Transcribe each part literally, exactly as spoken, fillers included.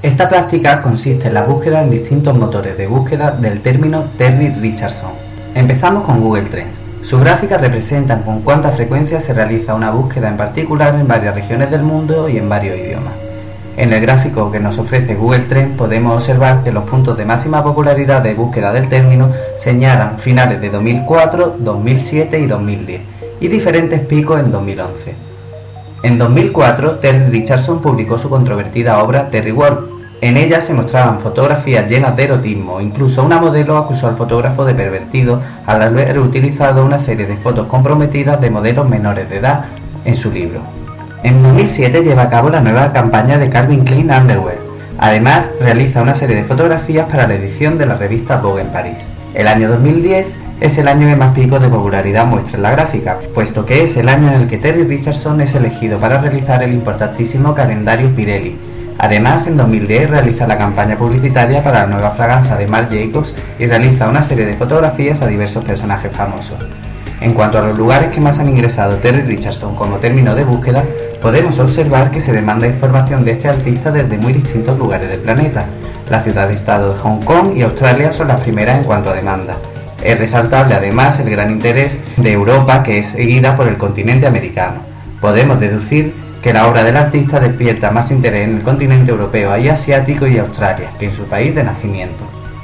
Esta práctica consiste en la búsqueda en distintos motores de búsqueda del término Terry Richardson. Empezamos con Google Trends. Sus gráficas representan con cuánta frecuencia se realiza una búsqueda en particular en varias regiones del mundo y en varios idiomas. En el gráfico que nos ofrece Google Trends podemos observar que los puntos de máxima popularidad de búsqueda del término señalan finales de dos mil cuatro, dos mil siete y dos mil diez, y diferentes picos en dos mil once. En dos mil cuatro, Terry Richardson publicó su controvertida obra Terry World. En ella se mostraban fotografías llenas de erotismo, incluso una modelo acusó al fotógrafo de pervertido al haber utilizado una serie de fotos comprometidas de modelos menores de edad en su libro. En dos mil siete lleva a cabo la nueva campaña de Calvin Klein Underwear. Además, realiza una serie de fotografías para la edición de la revista Vogue en París. El año dos mil diez es el año que más picos de popularidad muestra en la gráfica, puesto que es el año en el que Terry Richardson es elegido para realizar el importantísimo calendario Pirelli. Además, en dos mil diez realiza la campaña publicitaria para la nueva fragancia de Marc Jacobs y realiza una serie de fotografías a diversos personajes famosos. En cuanto a los lugares que más han ingresado Terry Richardson como término de búsqueda, podemos observar que se demanda información de este artista desde muy distintos lugares del planeta. Las ciudades-estado de Hong Kong y Australia son las primeras en cuanto a demanda. Es resaltable además el gran interés de Europa, que es seguida por el continente americano. Podemos deducir que la obra del artista despierta más interés en el continente europeo y asiático y Australia que en su país de nacimiento.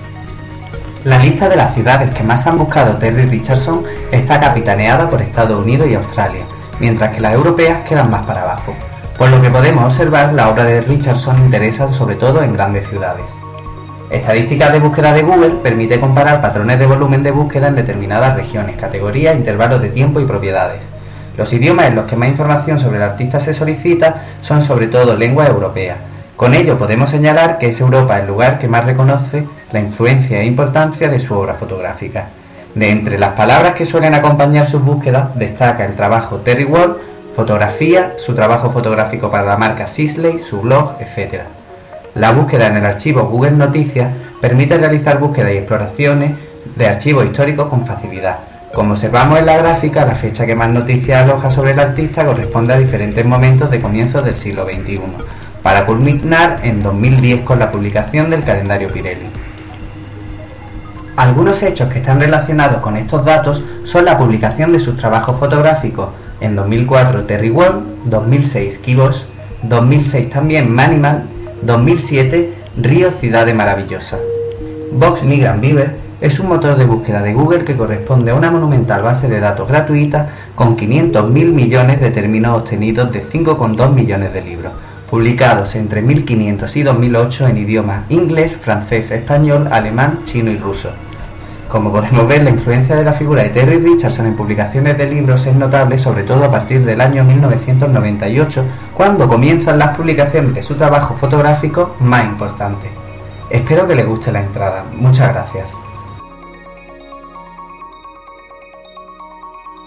La lista de las ciudades que más han buscado Terry Richardson está capitaneada por Estados Unidos y Australia, mientras que las europeas quedan más para abajo. Por lo que podemos observar, la obra de Richardson interesa sobre todo en grandes ciudades. Estadísticas de búsqueda de Google permite comparar patrones de volumen de búsqueda en determinadas regiones, categorías, intervalos de tiempo y propiedades. Los idiomas en los que más información sobre el artista se solicita son sobre todo lenguas europeas. Con ello podemos señalar que es Europa el lugar que más reconoce la influencia e importancia de su obra fotográfica. De entre las palabras que suelen acompañar sus búsquedas destaca el trabajo Terry World, fotografía, su trabajo fotográfico para la marca Sisley, su blog, etcétera. La búsqueda en el archivo Google Noticias permite realizar búsquedas y exploraciones de archivos históricos con facilidad. Como observamos en la gráfica, la fecha que más noticias aloja sobre el artista corresponde a diferentes momentos de comienzos del siglo veintiuno, para culminar en dos mil diez con la publicación del calendario Pirelli. Algunos hechos que están relacionados con estos datos son la publicación de sus trabajos fotográficos en dos mil cuatro Terry World, dos mil seis Kibos, dos mil seis también Manimal, dos mil siete Río Ciudad Maravillosa. Box Migrant Beaver es un motor de búsqueda de Google que corresponde a una monumental base de datos gratuita con quinientos mil millones de términos obtenidos de cinco coma dos millones de libros, publicados entre mil quinientos y dos mil ocho en idiomas inglés, francés, español, alemán, chino y ruso. Como podemos ver, la influencia de la figura de Terry Richardson en publicaciones de libros es notable, sobre todo a partir del año mil novecientos noventa y ocho, cuando comienzan las publicaciones de su trabajo fotográfico más importante. Espero que les guste la entrada. Muchas gracias.